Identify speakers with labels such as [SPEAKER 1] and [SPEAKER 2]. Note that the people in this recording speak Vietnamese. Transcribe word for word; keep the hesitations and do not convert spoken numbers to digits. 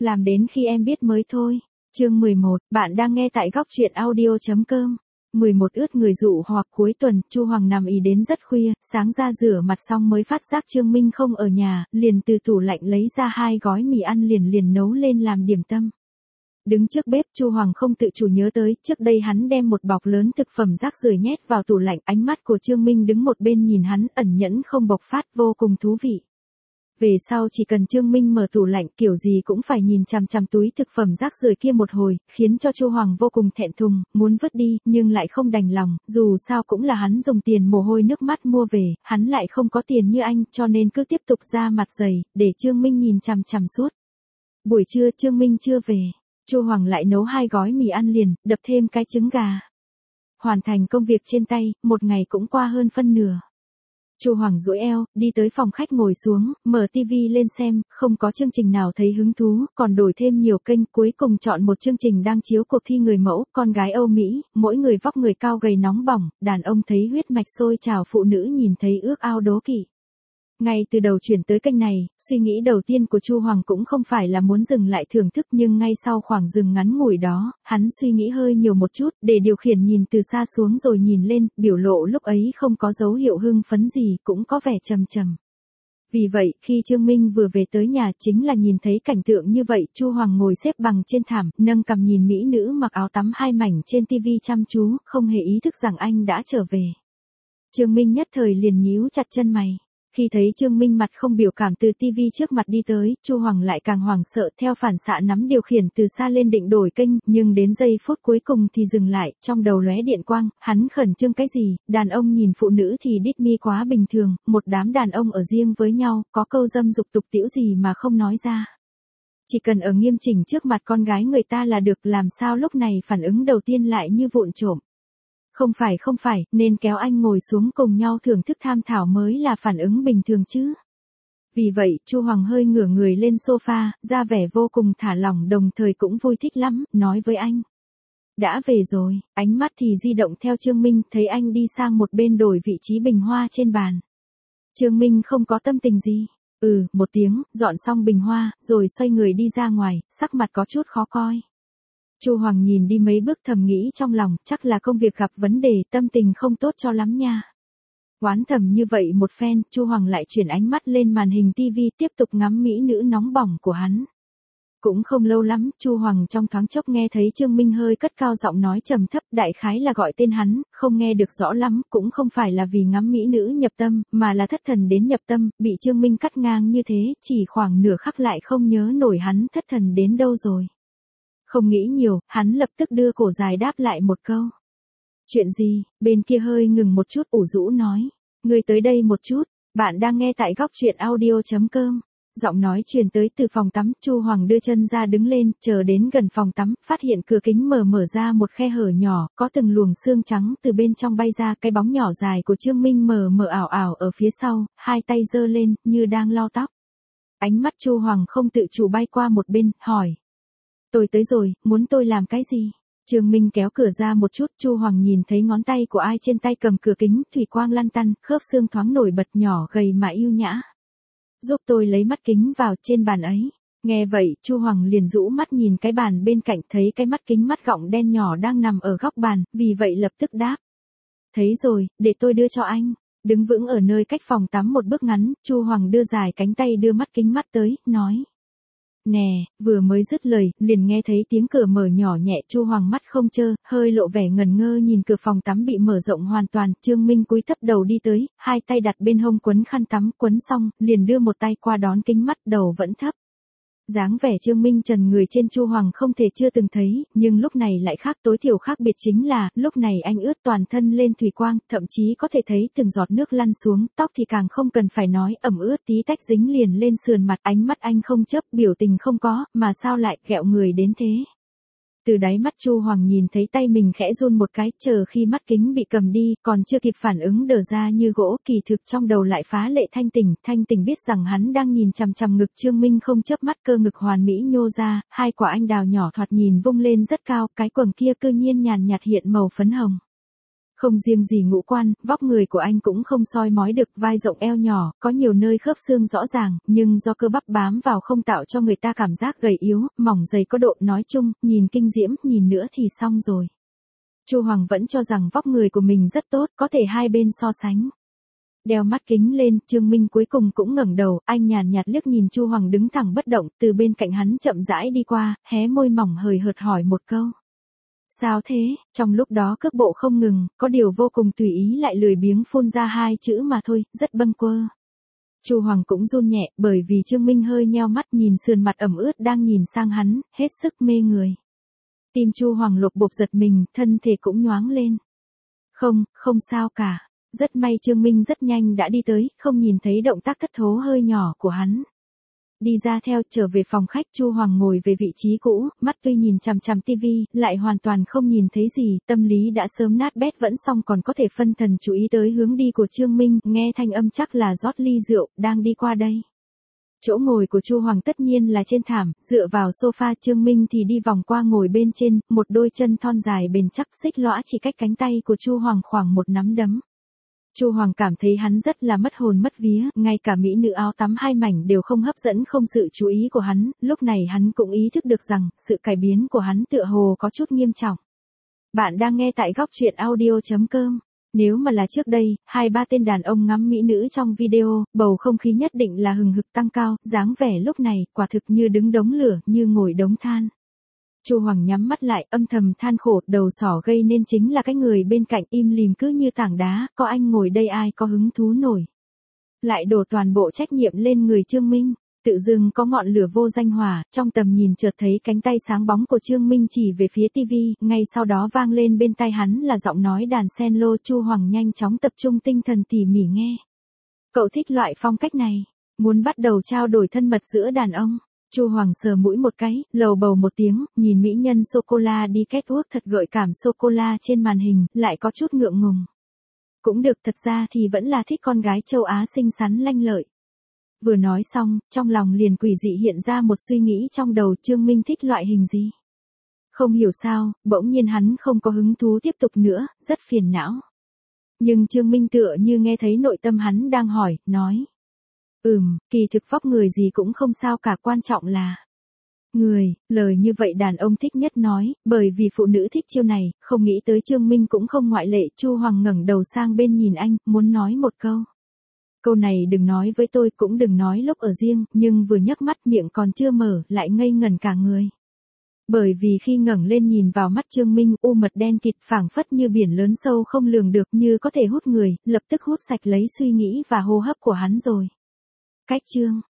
[SPEAKER 1] Làm đến khi em biết mới thôi. Chương mười một, bạn đang nghe tại góc truyện audio chấm com. mười một ướt người dụ hoặc cuối tuần, Chu Hoàng nằm ì đến rất khuya, sáng ra rửa mặt xong mới phát giác Trương Minh không ở nhà, liền từ tủ lạnh lấy ra hai gói mì ăn liền liền nấu lên làm điểm tâm. Đứng trước bếp, Chu Hoàng không tự chủ nhớ tới, trước đây hắn đem một bọc lớn thực phẩm rác rưởi nhét vào tủ lạnh, ánh mắt của Trương Minh đứng một bên nhìn hắn, ẩn nhẫn không bộc phát, vô cùng thú vị. Về sau chỉ cần Trương Minh mở tủ lạnh kiểu gì cũng phải nhìn chằm chằm túi thực phẩm rác rưởi kia một hồi, khiến cho Chu Hoàng vô cùng thẹn thùng, muốn vứt đi, nhưng lại không đành lòng, dù sao cũng là hắn dùng tiền mồ hôi nước mắt mua về, hắn lại không có tiền như anh, cho nên cứ tiếp tục ra mặt dày, để Trương Minh nhìn chằm chằm suốt. Buổi trưa Trương Minh chưa về, Chu Hoàng lại nấu hai gói mì ăn liền, đập thêm cái trứng gà. Hoàn thành công việc trên tay, một ngày cũng qua hơn phân nửa. Chu Hoàng duỗi eo, đi tới phòng khách ngồi xuống, mở tivi lên xem, không có chương trình nào thấy hứng thú, còn đổi thêm nhiều kênh, cuối cùng chọn một chương trình đang chiếu cuộc thi người mẫu, con gái Âu Mỹ, mỗi người vóc người cao gầy nóng bỏng, đàn ông thấy huyết mạch sôi trào, phụ nữ nhìn thấy ước ao đố kỵ. Ngay từ đầu chuyển tới kênh này, suy nghĩ đầu tiên của Chu Hoàng cũng không phải là muốn dừng lại thưởng thức, nhưng ngay sau khoảng dừng ngắn ngủi đó, hắn suy nghĩ hơi nhiều một chút, để điều khiển nhìn từ xa xuống rồi nhìn lên, biểu lộ lúc ấy không có dấu hiệu hưng phấn gì, cũng có vẻ trầm trầm. Vì vậy, khi Trương Minh vừa về tới nhà chính là nhìn thấy cảnh tượng như vậy, Chu Hoàng ngồi xếp bằng trên thảm, nâng cằm nhìn mỹ nữ mặc áo tắm hai mảnh trên tivi chăm chú, không hề ý thức rằng anh đã trở về. Trương Minh nhất thời liền nhíu chặt chân mày. Khi thấy Trương Minh mặt không biểu cảm từ tivi trước mặt đi tới, Chu Hoàng lại càng hoảng sợ, theo phản xạ nắm điều khiển từ xa lên định đổi kênh, nhưng đến giây phút cuối cùng thì dừng lại, trong đầu lóe điện quang, hắn khẩn trương cái gì, đàn ông nhìn phụ nữ thì đít mi quá bình thường, một đám đàn ông ở riêng với nhau, có câu dâm dục tục tĩu gì mà không nói ra. Chỉ cần ở nghiêm chỉnh trước mặt con gái người ta là được, làm sao lúc này phản ứng đầu tiên lại như vụng trộm. Không phải không phải, nên kéo anh ngồi xuống cùng nhau thưởng thức tham thảo mới là phản ứng bình thường chứ. Vì vậy, Chu Hoàng hơi ngửa người lên sofa, ra vẻ vô cùng thả lỏng đồng thời cũng vui thích lắm, nói với anh. Đã về rồi, ánh mắt thì di động theo Trương Minh, thấy anh đi sang một bên đổi vị trí bình hoa trên bàn. Trương Minh không có tâm tình gì. Ừ, một tiếng, dọn xong bình hoa, rồi xoay người đi ra ngoài, sắc mặt có chút khó coi. Chu Hoàng nhìn đi mấy bước thầm nghĩ trong lòng, chắc là công việc gặp vấn đề, tâm tình không tốt cho lắm nha. Oán thầm như vậy một phen, Chu Hoàng lại chuyển ánh mắt lên màn hình tivi tiếp tục ngắm mỹ nữ nóng bỏng của hắn. Cũng không lâu lắm, Chu Hoàng trong thoáng chốc nghe thấy Trương Minh hơi cất cao giọng nói trầm thấp, đại khái là gọi tên hắn, không nghe được rõ lắm, cũng không phải là vì ngắm mỹ nữ nhập tâm, mà là thất thần đến nhập tâm, bị Trương Minh cắt ngang như thế, chỉ khoảng nửa khắc lại không nhớ nổi hắn thất thần đến đâu rồi. Không nghĩ nhiều, hắn lập tức đưa cổ dài đáp lại một câu. Chuyện gì? Bên kia hơi ngừng một chút ủ rũ nói. Ngươi tới đây một chút, bạn đang nghe tại góc truyện audio chấm com. Giọng nói truyền tới từ phòng tắm, Chu Hoàng đưa chân ra đứng lên, chờ đến gần phòng tắm, phát hiện cửa kính mở mở ra một khe hở nhỏ, có từng luồng xương trắng từ bên trong bay ra, cái bóng nhỏ dài của Trương Minh mờ mờ ảo ảo ở phía sau, hai tay giơ lên, như đang lau tóc. Ánh mắt Chu Hoàng không tự chủ bay qua một bên, hỏi. Tôi tới rồi, muốn tôi làm cái gì? Trương Minh kéo cửa ra một chút, Chu Hoàng nhìn thấy ngón tay của ai trên tay cầm cửa kính, thủy quang lăn tăn, khớp xương thoáng nổi bật nhỏ gầy mà yêu nhã. Giúp tôi lấy mắt kính vào trên bàn ấy. Nghe vậy, Chu Hoàng liền rũ mắt nhìn cái bàn bên cạnh, thấy cái mắt kính mắt gọng đen nhỏ đang nằm ở góc bàn, vì vậy lập tức đáp. Thấy rồi, để tôi đưa cho anh. Đứng vững ở nơi cách phòng tắm một bước ngắn, Chu Hoàng đưa dài cánh tay đưa mắt kính mắt tới, nói. Nè, vừa mới dứt lời, liền nghe thấy tiếng cửa mở nhỏ nhẹ, Chu Hoàng mắt không chơ, hơi lộ vẻ ngần ngơ nhìn cửa phòng tắm bị mở rộng hoàn toàn, Trương Minh cúi thấp đầu đi tới, hai tay đặt bên hông quấn khăn tắm, quấn xong, liền đưa một tay qua đón kính mắt, đầu vẫn thấp. Dáng vẻ Trương Minh trần người trên Chu Hoàng không thể chưa từng thấy, nhưng lúc này lại khác, tối thiểu khác biệt chính là, lúc này anh ướt toàn thân lên thủy quang, thậm chí có thể thấy từng giọt nước lăn xuống, tóc thì càng không cần phải nói, ẩm ướt tí tách dính liền lên sườn mặt, ánh mắt anh không chớp, biểu tình không có, mà sao lại ghẹo người đến thế. Từ đáy mắt Chu Hoàng nhìn thấy tay mình khẽ run một cái, chờ khi mắt kính bị cầm đi, còn chưa kịp phản ứng đờ ra như gỗ, kỳ thực trong đầu lại phá lệ thanh tỉnh, thanh tỉnh biết rằng hắn đang nhìn chằm chằm ngực Trương Minh không chớp mắt, cơ ngực hoàn mỹ nhô ra, hai quả anh đào nhỏ thoạt nhìn vung lên rất cao, cái quầng kia cư nhiên nhàn nhạt hiện màu phấn hồng. Không riêng gì ngũ quan, vóc người của anh cũng không soi mói được, vai rộng eo nhỏ, có nhiều nơi khớp xương rõ ràng, nhưng do cơ bắp bám vào không tạo cho người ta cảm giác gầy yếu, mỏng dày có độ, nói chung, nhìn kinh diễm, nhìn nữa thì xong rồi. Chu Hoàng vẫn cho rằng vóc người của mình rất tốt, có thể hai bên so sánh. Đeo mắt kính lên, Trương Minh cuối cùng cũng ngẩng đầu, anh nhàn nhạt liếc nhìn Chu Hoàng đứng thẳng bất động, từ bên cạnh hắn chậm rãi đi qua, hé môi mỏng hời hợt hỏi một câu. Sao thế? Trong lúc đó cước bộ không ngừng, có điều vô cùng tùy ý lại lười biếng phun ra hai chữ mà thôi, rất bâng quơ. Chu Hoàng cũng run nhẹ, bởi vì Trương Minh hơi nheo mắt nhìn sườn mặt ẩm ướt đang nhìn sang hắn, hết sức mê người. Tim Chu Hoàng lột bột giật mình, thân thể cũng nhoáng lên. Không, không sao cả. Rất may Trương Minh rất nhanh đã đi tới, không nhìn thấy động tác thất thố hơi nhỏ của hắn. Đi ra theo, trở về phòng khách, Chu Hoàng ngồi về vị trí cũ, mắt tuy nhìn chằm chằm tivi, lại hoàn toàn không nhìn thấy gì, tâm lý đã sớm nát bét vẫn xong còn có thể phân thần chú ý tới hướng đi của Trương Minh, nghe thanh âm chắc là rót ly rượu, đang đi qua đây. Chỗ ngồi của Chu Hoàng tất nhiên là trên thảm, dựa vào sofa, Trương Minh thì đi vòng qua ngồi bên trên, một đôi chân thon dài bền chắc xích lõa chỉ cách cánh tay của Chu Hoàng khoảng một nắm đấm. Chu Hoàng cảm thấy hắn rất là mất hồn mất vía, ngay cả mỹ nữ áo tắm hai mảnh đều không hấp dẫn không sự chú ý của hắn, lúc này hắn cũng ý thức được rằng, sự cải biến của hắn tựa hồ có chút nghiêm trọng. Bạn đang nghe tại góc truyện audio chấm com. Nếu mà là trước đây, hai ba tên đàn ông ngắm mỹ nữ trong video, bầu không khí nhất định là hừng hực tăng cao, dáng vẻ lúc này, quả thực như đứng đống lửa, như ngồi đống than. Chu Hoàng nhắm mắt lại, âm thầm than khổ, đầu sỏ gây nên chính là cái người bên cạnh im lìm cứ như tảng đá, có anh ngồi đây ai có hứng thú nổi. Lại đổ toàn bộ trách nhiệm lên người Trương Minh, tự dưng có ngọn lửa vô danh hỏa, trong tầm nhìn chợt thấy cánh tay sáng bóng của Trương Minh chỉ về phía tivi, ngay sau đó vang lên bên tai hắn là giọng nói đàn cello. Chu Hoàng nhanh chóng tập trung tinh thần tỉ mỉ nghe. Cậu thích loại phong cách này, muốn bắt đầu trao đổi thân mật giữa đàn ông. Chu Hoàng sờ mũi một cái, lầu bầu một tiếng, nhìn mỹ nhân sô-cô-la đi catwalk thật gợi cảm sô-cô-la trên màn hình, lại có chút ngượng ngùng. Cũng được, thật ra thì vẫn là thích con gái châu Á xinh xắn lanh lợi. Vừa nói xong, trong lòng liền quỷ dị hiện ra một suy nghĩ trong đầu, Trương Minh thích loại hình gì. Không hiểu sao, bỗng nhiên hắn không có hứng thú tiếp tục nữa, rất phiền não. Nhưng Trương Minh tựa như nghe thấy nội tâm hắn đang hỏi, nói. Ừm, kỳ thực vóc người gì cũng không sao cả, quan trọng là người, lời như vậy đàn ông thích nhất nói, bởi vì phụ nữ thích chiêu này, không nghĩ tới Trương Minh cũng không ngoại lệ. Chu Hoàng ngẩng đầu sang bên nhìn anh, muốn nói một câu. Câu này đừng nói với tôi, cũng đừng nói lúc ở riêng, nhưng vừa nhấc mắt miệng còn chưa mở, lại ngây ngẩn cả người. Bởi vì khi ngẩng lên nhìn vào mắt Trương Minh, u mật đen kịt phảng phất như biển lớn sâu không lường được, như có thể hút người, lập tức hút sạch lấy suy nghĩ và hô hấp của hắn rồi. Cách chương